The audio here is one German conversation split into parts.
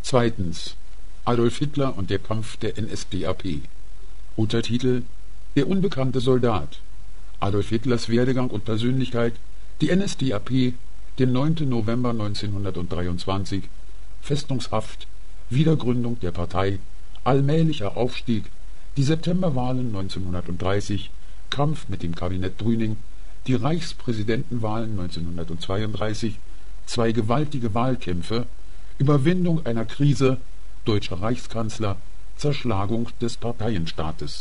Zweitens. Adolf Hitler und der Kampf der NSDAP. Untertitel: Der unbekannte Soldat. Adolf Hitlers Werdegang und Persönlichkeit, die NSDAP, der 9. November 1923, Festungshaft, Wiedergründung der Partei, allmählicher Aufstieg, die Septemberwahlen 1930, Kampf mit dem Kabinett Brüning, die Reichspräsidentenwahlen 1932, zwei gewaltige Wahlkämpfe, Überwindung einer Krise, deutscher Reichskanzler, Zerschlagung des Parteienstaates.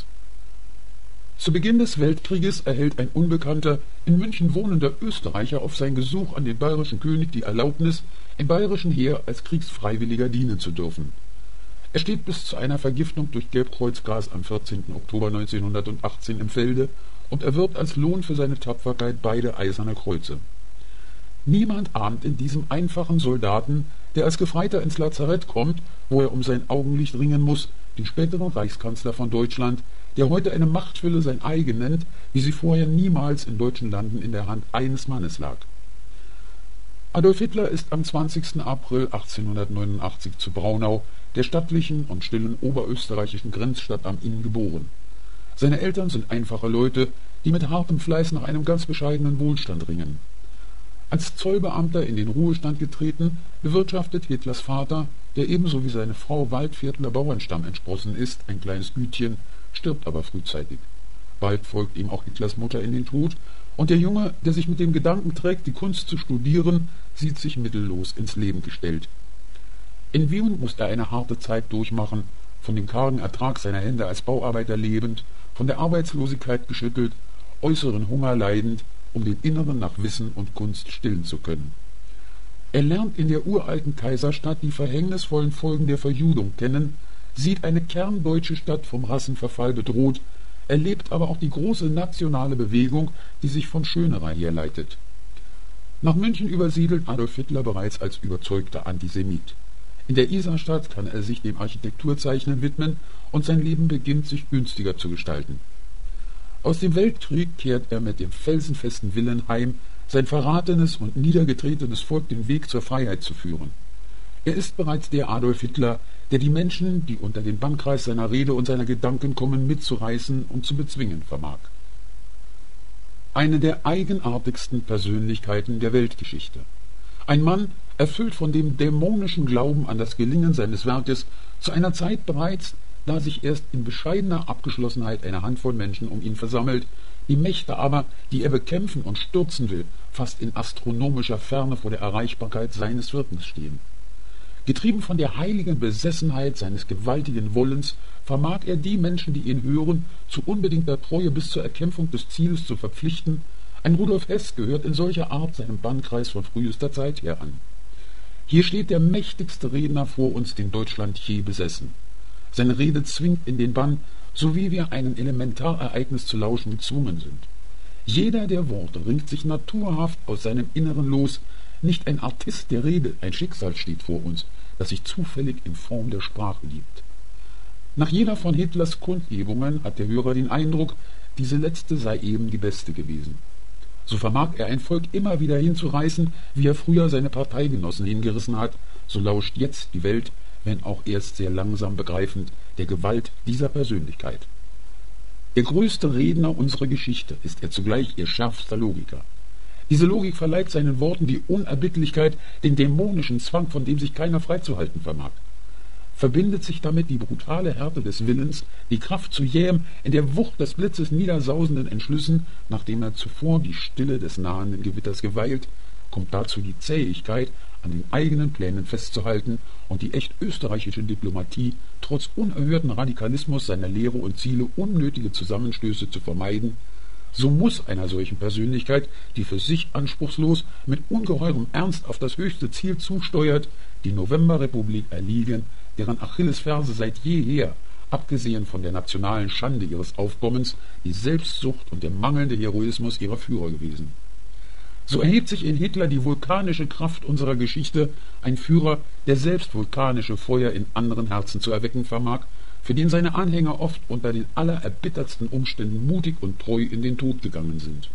Zu Beginn des Weltkrieges erhält ein unbekannter, in München wohnender Österreicher auf sein Gesuch an den bayerischen König die Erlaubnis, im bayerischen Heer als Kriegsfreiwilliger dienen zu dürfen. Er steht bis zu einer Vergiftung durch Gelbkreuzgas am 14. Oktober 1918 im Felde und erwirbt als Lohn für seine Tapferkeit beide Eiserne Kreuze. Niemand ahnt in diesem einfachen Soldaten, der als Gefreiter ins Lazarett kommt, wo er um sein Augenlicht ringen muss, den späteren Reichskanzler von Deutschland, der heute eine Machtfülle sein eigen nennt, wie sie vorher niemals in deutschen Landen in der Hand eines Mannes lag. Adolf Hitler ist am 20. April 1889 zu Braunau, der stattlichen und stillen oberösterreichischen Grenzstadt am Inn, geboren. Seine Eltern sind einfache Leute, die mit hartem Fleiß nach einem ganz bescheidenen Wohlstand ringen. Als Zollbeamter in den Ruhestand getreten, bewirtschaftet Hitlers Vater, der ebenso wie seine Frau Waldviertler Bauernstamm entsprossen ist, ein kleines Gütchen, stirbt aber frühzeitig. Bald folgt ihm auch Hitlers Mutter in den Tod, und der Junge, der sich mit dem Gedanken trägt, die Kunst zu studieren, sieht sich mittellos ins Leben gestellt. In Wien muss er eine harte Zeit durchmachen, von dem kargen Ertrag seiner Hände als Bauarbeiter lebend, von der Arbeitslosigkeit geschüttelt, äußeren Hunger leidend, um den inneren nach Wissen und Kunst stillen zu können. Er lernt in der uralten Kaiserstadt die verhängnisvollen Folgen der Verjudung kennen, sieht eine kerndeutsche Stadt vom Rassenverfall bedroht, erlebt aber auch die große nationale Bewegung, die sich von Schönerer herleitet. Nach München übersiedelt Adolf Hitler bereits als überzeugter Antisemit. In der Isarstadt kann er sich dem Architekturzeichnen widmen und sein Leben beginnt sich günstiger zu gestalten. Aus dem Weltkrieg kehrt er mit dem felsenfesten Willen heim, sein verratenes und niedergetretenes Volk den Weg zur Freiheit zu führen. Er ist bereits der Adolf Hitler, der die Menschen, die unter den Bannkreis seiner Rede und seiner Gedanken kommen, mitzureißen und zu bezwingen vermag. Eine der eigenartigsten Persönlichkeiten der Weltgeschichte. Ein Mann, erfüllt von dem dämonischen Glauben an das Gelingen seines Werkes, zu einer Zeit bereits, da sich erst in bescheidener Abgeschlossenheit eine Handvoll Menschen um ihn versammelt, die Mächte aber, die er bekämpfen und stürzen will, fast in astronomischer Ferne vor der Erreichbarkeit seines Wirkens stehen. Getrieben von der heiligen Besessenheit seines gewaltigen Wollens vermag er die Menschen, die ihn hören, zu unbedingter Treue bis zur Erkämpfung des Zieles zu verpflichten. Ein Rudolf Hess gehört in solcher Art seinem Bannkreis von frühester Zeit her an. Hier steht der mächtigste Redner vor uns, den Deutschland je besessen. Seine Rede zwingt in den Bann, so wie wir einem Elementarereignis zu lauschen gezwungen sind. Jeder der Worte ringt sich naturhaft aus seinem Inneren los, nicht ein Artist der Rede, ein Schicksal steht vor uns, das sich zufällig in Form der Sprache gibt. Nach jeder von Hitlers Kundgebungen hat der Hörer den Eindruck, diese letzte sei eben die beste gewesen. So vermag er ein Volk immer wieder hinzureißen, wie er früher seine Parteigenossen hingerissen hat, so lauscht jetzt die Welt, wenn auch erst sehr langsam begreifend, der Gewalt dieser Persönlichkeit. Der größte Redner unserer Geschichte ist er zugleich ihr schärfster Logiker. Diese Logik verleiht seinen Worten die Unerbittlichkeit, den dämonischen Zwang, von dem sich keiner freizuhalten vermag. Verbindet sich damit die brutale Härte des Willens, die Kraft zu jähem, in der Wucht des Blitzes niedersausenden Entschlüssen, nachdem er zuvor die Stille des nahenden Gewitters geweilt, kommt dazu die Zähigkeit, an den eigenen Plänen festzuhalten und die echt österreichische Diplomatie, trotz unerhörten Radikalismus seiner Lehre und Ziele unnötige Zusammenstöße zu vermeiden. So muss einer solchen Persönlichkeit, die für sich anspruchslos mit ungeheurem Ernst auf das höchste Ziel zusteuert, die Novemberrepublik erliegen, deren Achillesferse seit jeher, abgesehen von der nationalen Schande ihres Aufkommens, die Selbstsucht und der mangelnde Heroismus ihrer Führer gewesen. So erhebt sich in Hitler die vulkanische Kraft unserer Geschichte, ein Führer, der selbst vulkanische Feuer in anderen Herzen zu erwecken vermag, für den seine Anhänger oft unter den allererbittertsten Umständen mutig und treu in den Tod gegangen sind.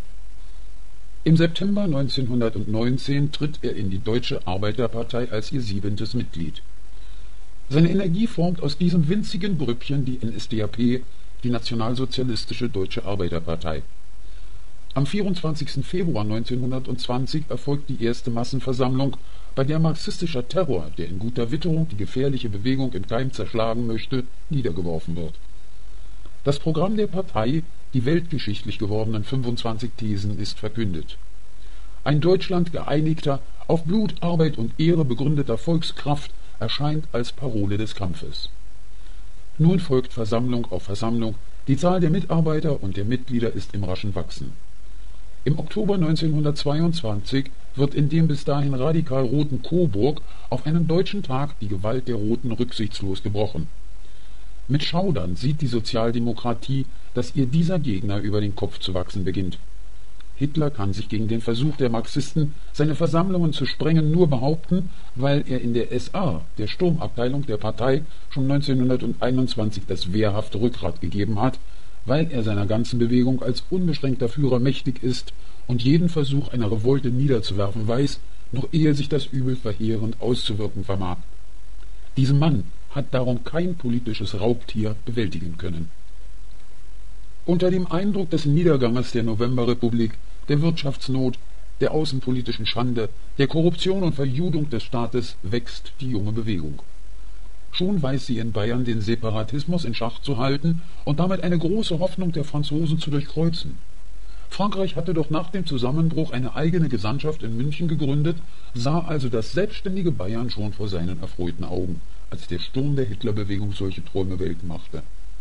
Im September 1919 tritt er in die Deutsche Arbeiterpartei als ihr 7. Mitglied. Seine Energie formt aus diesem winzigen Grüppchen die NSDAP, die Nationalsozialistische Deutsche Arbeiterpartei. Am 24. Februar 1920 erfolgt die erste Massenversammlung, bei der marxistischer Terror, der in guter Witterung die gefährliche Bewegung im Keim zerschlagen möchte, niedergeworfen wird. Das Programm der Partei, die weltgeschichtlich gewordenen 25 Thesen, ist verkündet. Ein Deutschland geeinigter, auf Blut, Arbeit und Ehre begründeter Volkskraft erscheint als Parole des Kampfes. Nun folgt Versammlung auf Versammlung, die Zahl der Mitarbeiter und der Mitglieder ist im raschen Wachsen. Im Oktober 1922 wird in dem bis dahin radikal roten Coburg auf einen deutschen Tag die Gewalt der Roten rücksichtslos gebrochen. Mit Schaudern sieht die Sozialdemokratie, dass ihr dieser Gegner über den Kopf zu wachsen beginnt. Hitler kann sich gegen den Versuch der Marxisten, seine Versammlungen zu sprengen, nur behaupten, weil er in der SA, der Sturmabteilung der Partei, schon 1921 das wehrhafte Rückgrat gegeben hat, weil er seiner ganzen Bewegung als unbeschränkter Führer mächtig ist und jeden Versuch einer Revolte niederzuwerfen weiß, noch ehe sich das Übel verheerend auszuwirken vermag. Diesem Mann hat darum kein politisches Raubtier bewältigen können. Unter dem Eindruck des Niederganges der Novemberrepublik, der Wirtschaftsnot, der außenpolitischen Schande, der Korruption und Verjudung des Staates wächst die junge Bewegung. Schon weiß sie in Bayern den Separatismus in Schach zu halten und damit eine große Hoffnung der Franzosen zu durchkreuzen. Frankreich hatte doch nach dem Zusammenbruch eine eigene Gesandtschaft in München gegründet, sah also das selbstständige Bayern schon vor seinen erfreuten Augen, als der Sturm der Hitlerbewegung solche Träume welk machte.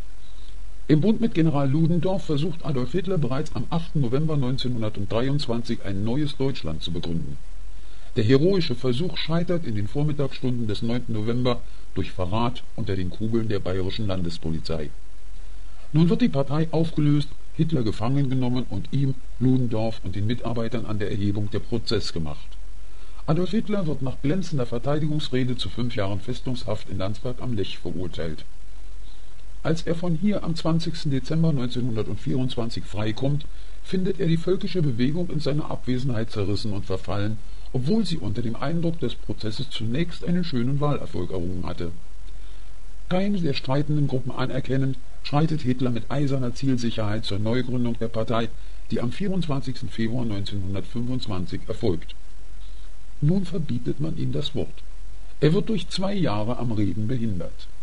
Im Bund mit General Ludendorff versucht Adolf Hitler bereits am 8. November 1923 ein neues Deutschland zu begründen. Der heroische Versuch scheitert in den Vormittagsstunden des 9. November durch Verrat unter den Kugeln der bayerischen Landespolizei. Nun wird die Partei aufgelöst, Hitler gefangen genommen und ihm, Ludendorff und den Mitarbeitern an der Erhebung der Prozess gemacht. Adolf Hitler wird nach glänzender Verteidigungsrede zu 5 Jahren Festungshaft in Landsberg am Lech verurteilt. Als er von hier am 20. Dezember 1924 freikommt, findet er die völkische Bewegung in seiner Abwesenheit zerrissen und verfallen, obwohl sie unter dem Eindruck des Prozesses zunächst einen schönen Wahlerfolg errungen hatte. Keine der streitenden Gruppen anerkennend, schreitet Hitler mit eiserner Zielsicherheit zur Neugründung der Partei, die am 24. Februar 1925 erfolgt. Nun verbietet man ihm das Wort. Er wird durch 2 Jahre am Reden behindert.